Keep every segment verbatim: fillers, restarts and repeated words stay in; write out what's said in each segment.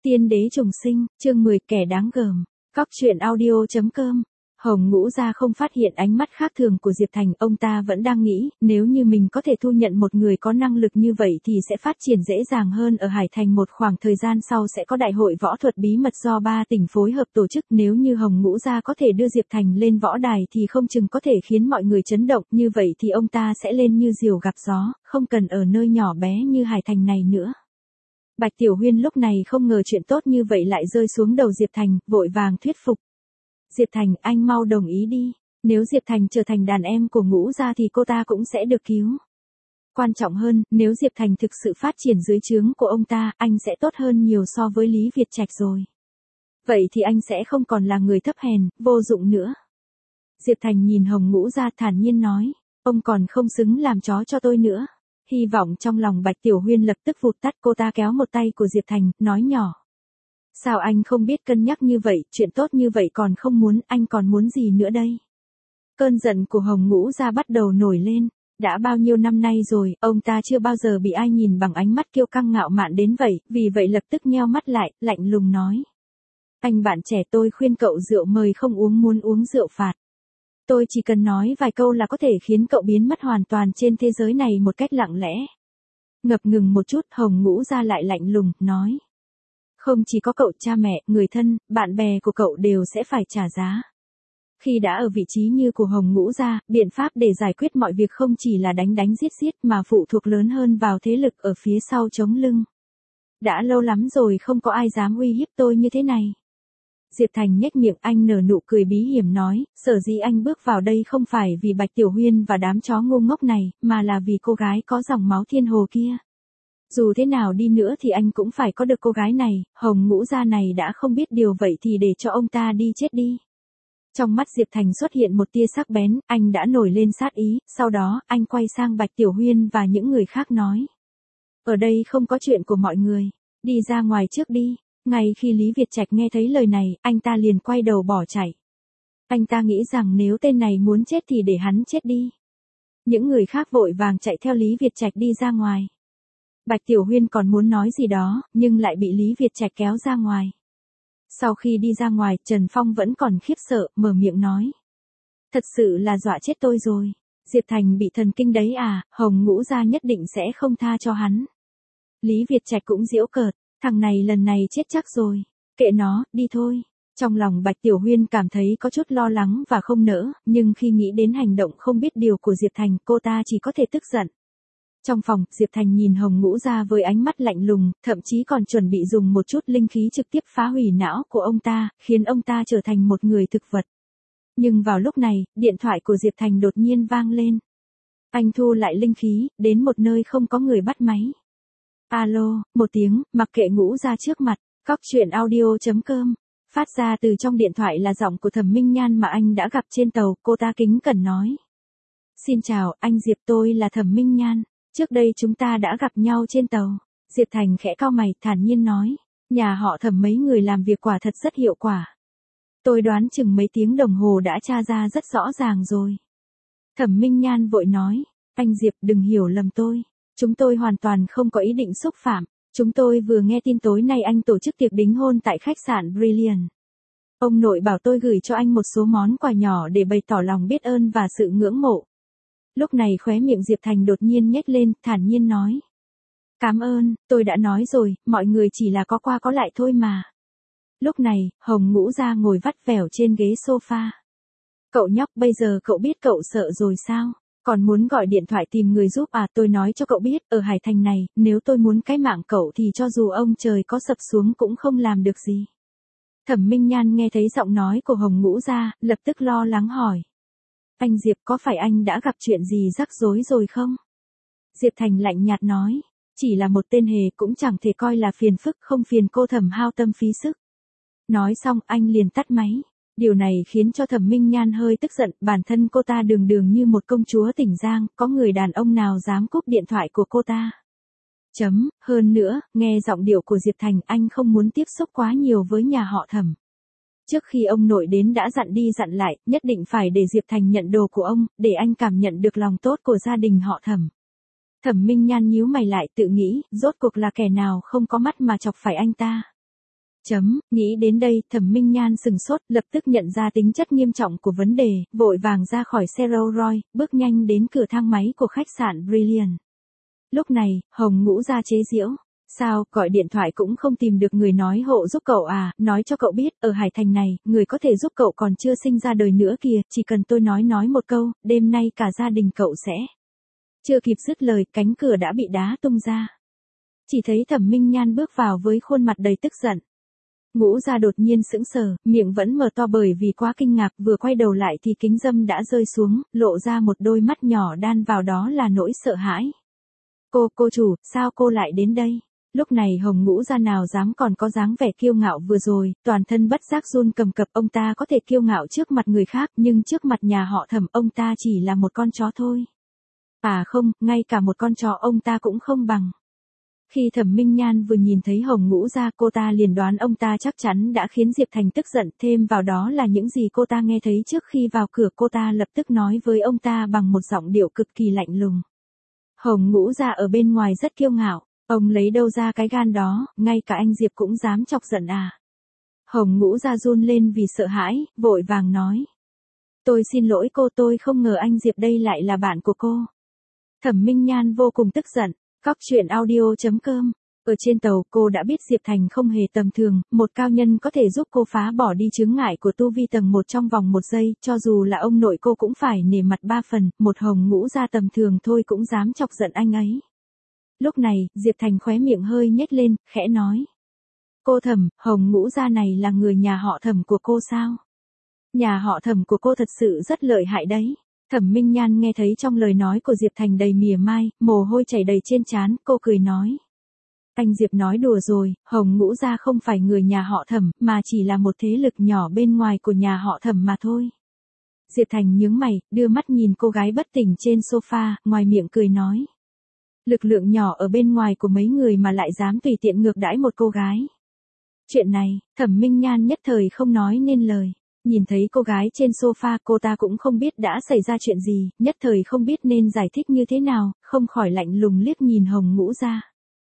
Tiên đế trùng sinh, chương mười kẻ đáng gờm. Cóc truyện audio chấm com. Hồng Ngũ Gia không phát hiện ánh mắt khác thường của Diệp Thành, ông ta vẫn đang nghĩ, nếu như mình có thể thu nhận một người có năng lực như vậy thì sẽ phát triển dễ dàng hơn. Ở Hải Thành một khoảng thời gian sau sẽ có đại hội võ thuật bí mật do ba tỉnh phối hợp tổ chức, nếu như Hồng Ngũ Gia có thể đưa Diệp Thành lên võ đài thì không chừng có thể khiến mọi người chấn động, như vậy thì ông ta sẽ lên như diều gặp gió, không cần ở nơi nhỏ bé như Hải Thành này nữa. Bạch Tiểu Huyên lúc này không ngờ chuyện tốt như vậy lại rơi xuống đầu Diệp Thành, vội vàng thuyết phục. Diệp Thành, anh mau đồng ý đi, nếu Diệp Thành trở thành đàn em của Ngũ Gia thì cô ta cũng sẽ được cứu. Quan trọng hơn, nếu Diệp Thành thực sự phát triển dưới trướng của ông ta, anh sẽ tốt hơn nhiều so với Lý Việt Trạch rồi. Vậy thì anh sẽ không còn là người thấp hèn, vô dụng nữa. Diệp Thành nhìn Hồng Ngũ Gia thản nhiên nói, ông còn không xứng làm chó cho tôi nữa. Hy vọng trong lòng Bạch Tiểu Huyên lập tức vụt tắt, cô ta kéo một tay của Diệp Thành, nói nhỏ. Sao anh không biết cân nhắc như vậy, chuyện tốt như vậy còn không muốn, anh còn muốn gì nữa đây? Cơn giận của Hồng Ngũ Gia bắt đầu nổi lên, đã bao nhiêu năm nay rồi, ông ta chưa bao giờ bị ai nhìn bằng ánh mắt kiêu căng ngạo mạn đến vậy, vì vậy lập tức nheo mắt lại, lạnh lùng nói. Anh bạn trẻ, tôi khuyên cậu rượu mời không uống, muốn uống rượu phạt. Tôi chỉ cần nói vài câu là có thể khiến cậu biến mất hoàn toàn trên thế giới này một cách lặng lẽ. Ngập ngừng một chút, Hồng Ngũ Gia lại lạnh lùng, nói. Không chỉ có cậu, cha mẹ, người thân, bạn bè của cậu đều sẽ phải trả giá. Khi đã ở vị trí như của Hồng Ngũ Gia, biện pháp để giải quyết mọi việc không chỉ là đánh đánh giết giết mà phụ thuộc lớn hơn vào thế lực ở phía sau chống lưng. Đã lâu lắm rồi không có ai dám uy hiếp tôi như thế này. Diệp Thành nhếch miệng, anh nở nụ cười bí hiểm nói, sở dĩ anh bước vào đây không phải vì Bạch Tiểu Huyên và đám chó ngu ngốc này, mà là vì cô gái có dòng máu thiên hồ kia. Dù thế nào đi nữa thì anh cũng phải có được cô gái này, Hồng Ngũ Gia này đã không biết điều vậy thì để cho ông ta đi chết đi. Trong mắt Diệp Thành xuất hiện một tia sắc bén, anh đã nổi lên sát ý, sau đó anh quay sang Bạch Tiểu Huyên và những người khác nói. Ở đây không có chuyện của mọi người, đi ra ngoài trước đi. Ngay khi Lý Việt Trạch nghe thấy lời này, anh ta liền quay đầu bỏ chạy. Anh ta nghĩ rằng nếu tên này muốn chết thì để hắn chết đi. Những người khác vội vàng chạy theo Lý Việt Trạch đi ra ngoài. Bạch Tiểu Huyên còn muốn nói gì đó, nhưng lại bị Lý Việt Trạch kéo ra ngoài. Sau khi đi ra ngoài, Trần Phong vẫn còn khiếp sợ, mở miệng nói. Thật sự là dọa chết tôi rồi. Diệp Thành bị thần kinh đấy à, Hồng Ngũ Gia nhất định sẽ không tha cho hắn. Lý Việt Trạch cũng giễu cợt. Thằng này lần này chết chắc rồi. Kệ nó, đi thôi. Trong lòng Bạch Tiểu Huyên cảm thấy có chút lo lắng và không nỡ, nhưng khi nghĩ đến hành động không biết điều của Diệp Thành, cô ta chỉ có thể tức giận. Trong phòng, Diệp Thành nhìn Hồng Ngũ Gia với ánh mắt lạnh lùng, thậm chí còn chuẩn bị dùng một chút linh khí trực tiếp phá hủy não của ông ta, khiến ông ta trở thành một người thực vật. Nhưng vào lúc này, điện thoại của Diệp Thành đột nhiên vang lên. Anh thu lại linh khí, đến một nơi không có người bắt máy. Alo, một tiếng, mặc kệ Ngũ Gia trước mặt, cóc truyện audio chấm com. Phát ra từ trong điện thoại là giọng của Thẩm Minh Nhan mà anh đã gặp trên tàu, cô ta kính cẩn nói. Xin chào, anh Diệp, tôi là Thẩm Minh Nhan, trước đây chúng ta đã gặp nhau trên tàu. Diệp Thành khẽ cau mày, thản nhiên nói, nhà họ Thẩm mấy người làm việc quả thật rất hiệu quả. Tôi đoán chừng mấy tiếng đồng hồ đã tra ra rất rõ ràng rồi. Thẩm Minh Nhan vội nói, anh Diệp đừng hiểu lầm tôi. Chúng tôi hoàn toàn không có ý định xúc phạm. Chúng tôi vừa nghe tin tối nay anh tổ chức tiệc đính hôn tại khách sạn Brilliant. Ông nội bảo tôi gửi cho anh một số món quà nhỏ để bày tỏ lòng biết ơn và sự ngưỡng mộ. Lúc này khóe miệng Diệp Thành đột nhiên nhếch lên, thản nhiên nói. Cảm ơn, tôi đã nói rồi, mọi người chỉ là có qua có lại thôi mà. Lúc này, Hồng Ngũ Gia ngồi vắt vẻo trên ghế sofa. Cậu nhóc, bây giờ cậu biết cậu sợ rồi sao? Còn muốn gọi điện thoại tìm người giúp à, tôi nói cho cậu biết, ở Hải Thành này, nếu tôi muốn cái mạng cậu thì cho dù ông trời có sập xuống cũng không làm được gì. Thẩm Minh Nhan nghe thấy giọng nói của Hồng Ngũ Gia, lập tức lo lắng hỏi. Anh Diệp, có phải anh đã gặp chuyện gì rắc rối rồi không? Diệp Thành lạnh nhạt nói, chỉ là một tên hề cũng chẳng thể coi là phiền phức, không phiền cô Thẩm hao tâm phí sức. Nói xong anh liền tắt máy. Điều này khiến cho Thẩm Minh Nhan hơi tức giận, bản thân cô ta đường đường như một công chúa tỉnh Giang, có người đàn ông nào dám cúp điện thoại của cô ta. Chấm, hơn nữa, nghe giọng điệu của Diệp Thành, anh không muốn tiếp xúc quá nhiều với nhà họ Thẩm. Trước khi ông nội đến đã dặn đi dặn lại, nhất định phải để Diệp Thành nhận đồ của ông, để anh cảm nhận được lòng tốt của gia đình họ Thẩm. Thẩm Minh Nhan nhíu mày lại tự nghĩ, rốt cuộc là kẻ nào không có mắt mà chọc phải anh ta. Chấm, nghĩ đến đây, Thẩm Minh Nhan sừng sốt, lập tức nhận ra tính chất nghiêm trọng của vấn đề, vội vàng ra khỏi xe Rolls Royce, bước nhanh đến cửa thang máy của khách sạn Brilliant. Lúc này, Hồng Ngũ ra chế giễu. Sao, gọi điện thoại cũng không tìm được người nói hộ giúp cậu à, nói cho cậu biết, ở Hải Thành này, người có thể giúp cậu còn chưa sinh ra đời nữa kìa, chỉ cần tôi nói nói một câu, đêm nay cả gia đình cậu sẽ. Chưa kịp dứt lời, cánh cửa đã bị đá tung ra. Chỉ thấy Thẩm Minh Nhan bước vào với khuôn mặt đầy tức giận. Ngũ ra đột nhiên sững sờ, miệng vẫn mở to bởi vì quá kinh ngạc, vừa quay đầu lại thì kính dâm đã rơi xuống, lộ ra một đôi mắt nhỏ đan vào đó là nỗi sợ hãi. Cô, cô chủ, sao cô lại đến đây? Lúc này Hồng Ngũ ra nào dám còn có dáng vẻ kiêu ngạo vừa rồi, toàn thân bất giác run cầm cập, ông ta có thể kiêu ngạo trước mặt người khác, nhưng trước mặt nhà họ Thẩm ông ta chỉ là một con chó thôi. À không, ngay cả một con chó ông ta cũng không bằng. Khi Thẩm Minh Nhan vừa nhìn thấy Hồng Ngũ ra, cô ta liền đoán ông ta chắc chắn đã khiến Diệp Thành tức giận, thêm vào đó là những gì cô ta nghe thấy trước khi vào cửa, cô ta lập tức nói với ông ta bằng một giọng điệu cực kỳ lạnh lùng. Hồng Ngũ ra ở bên ngoài rất kiêu ngạo, ông lấy đâu ra cái gan đó, ngay cả anh Diệp cũng dám chọc giận à. Hồng Ngũ ra run lên vì sợ hãi, vội vàng nói. Tôi xin lỗi cô, tôi không ngờ anh Diệp đây lại là bạn của cô. Thẩm Minh Nhan vô cùng tức giận. Cóc truyện audio chấm com. Ở trên tàu, cô đã biết Diệp Thành không hề tầm thường, một cao nhân có thể giúp cô phá bỏ đi chướng ngại của tu vi tầng một trong vòng một giây, cho dù là ông nội cô cũng phải nể mặt ba phần, một Hồng Ngũ ra tầm thường thôi cũng dám chọc giận anh ấy. Lúc này, Diệp Thành khóe miệng hơi nhếch lên, khẽ nói. Cô Thẩm, Hồng Ngũ ra này là người nhà họ Thẩm của cô sao? Nhà họ Thẩm của cô thật sự rất lợi hại đấy. Thẩm Minh Nhan nghe thấy trong lời nói của Diệp Thành đầy mỉa mai, mồ hôi chảy đầy trên trán, cô cười nói. Anh Diệp nói đùa rồi, Hồng Ngũ gia không phải người nhà họ Thẩm, mà chỉ là một thế lực nhỏ bên ngoài của nhà họ Thẩm mà thôi. Diệp Thành nhướng mày, đưa mắt nhìn cô gái bất tỉnh trên sofa, ngoài miệng cười nói. Lực lượng nhỏ ở bên ngoài của mấy người mà lại dám tùy tiện ngược đãi một cô gái. Chuyện này, Thẩm Minh Nhan nhất thời không nói nên lời. Nhìn thấy cô gái trên sofa, cô ta cũng không biết đã xảy ra chuyện gì, nhất thời không biết nên giải thích như thế nào, không khỏi lạnh lùng liếc nhìn Hồng Ngũ ra.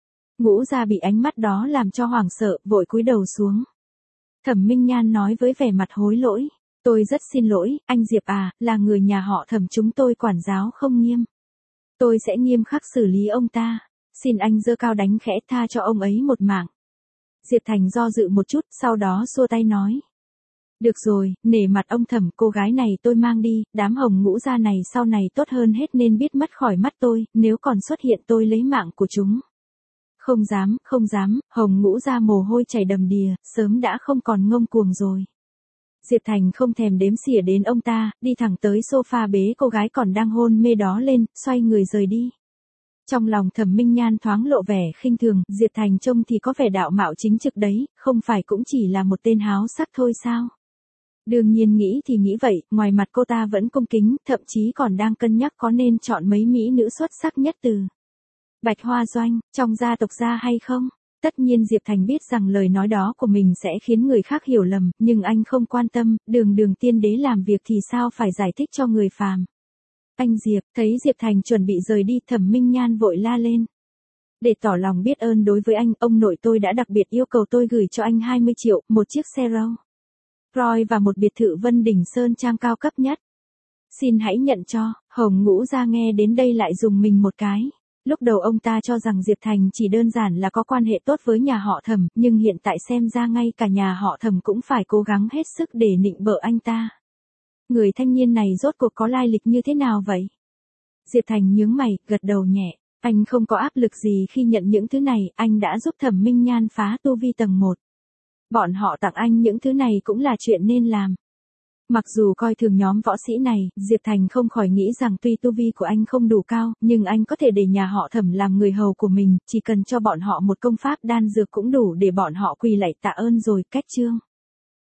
Ngũ ra bị ánh mắt đó làm cho hoảng sợ, vội cúi đầu xuống. Thẩm Minh Nhan nói với vẻ mặt hối lỗi. Tôi rất xin lỗi, anh Diệp à, là người nhà họ Thẩm chúng tôi quản giáo không nghiêm. Tôi sẽ nghiêm khắc xử lý ông ta. Xin anh giơ cao đánh khẽ tha cho ông ấy một mạng. Diệp Thành do dự một chút, sau đó xua tay nói. Được rồi, nể mặt ông Thẩm, cô gái này tôi mang đi, đám Hồng Ngũ gia này sau này tốt hơn hết nên biết mất khỏi mắt tôi, nếu còn xuất hiện tôi lấy mạng của chúng. Không dám, không dám, Hồng Ngũ gia mồ hôi chảy đầm đìa, sớm đã không còn ngông cuồng rồi. Diệp Thành không thèm đếm xỉa đến ông ta, đi thẳng tới sofa bế cô gái còn đang hôn mê đó lên, xoay người rời đi. Trong lòng Thẩm Minh Nhan thoáng lộ vẻ khinh thường, Diệp Thành trông thì có vẻ đạo mạo chính trực đấy, không phải cũng chỉ là một tên háo sắc thôi sao? Đương nhiên nghĩ thì nghĩ vậy, ngoài mặt cô ta vẫn cung kính, thậm chí còn đang cân nhắc có nên chọn mấy mỹ nữ xuất sắc nhất từ Bạch Hoa Doanh, trong gia tộc gia hay không? Tất nhiên Diệp Thành biết rằng lời nói đó của mình sẽ khiến người khác hiểu lầm, nhưng anh không quan tâm, đường đường tiên đế làm việc thì sao phải giải thích cho người phàm. Anh Diệp, thấy Diệp Thành chuẩn bị rời đi, Thẩm Minh Nhan vội la lên. Để tỏ lòng biết ơn đối với anh, ông nội tôi đã đặc biệt yêu cầu tôi gửi cho anh hai mươi triệu, một chiếc xe Rolls Royce và một biệt thự Vân Đỉnh Sơn Trang cao cấp nhất. Xin hãy nhận cho. Hồng Ngũ ra nghe đến đây lại dùng mình một cái. Lúc đầu ông ta cho rằng Diệp Thành chỉ đơn giản là có quan hệ tốt với nhà họ Thẩm, nhưng hiện tại xem ra ngay cả nhà họ Thẩm cũng phải cố gắng hết sức để nịnh bợ anh ta. Người thanh niên này rốt cuộc có lai lịch như thế nào vậy? Diệp Thành nhướng mày, gật đầu nhẹ. Anh không có áp lực gì khi nhận những thứ này, anh đã giúp Thẩm Minh Nhan phá tu vi tầng một. Bọn họ tặng anh những thứ này cũng là chuyện nên làm. Mặc dù coi thường nhóm võ sĩ này, Diệp Thành không khỏi nghĩ rằng tuy tu vi của anh không đủ cao, nhưng anh có thể để nhà họ Thẩm làm người hầu của mình, chỉ cần cho bọn họ một công pháp đan dược cũng đủ để bọn họ quỳ lạy tạ ơn rồi, cách chương.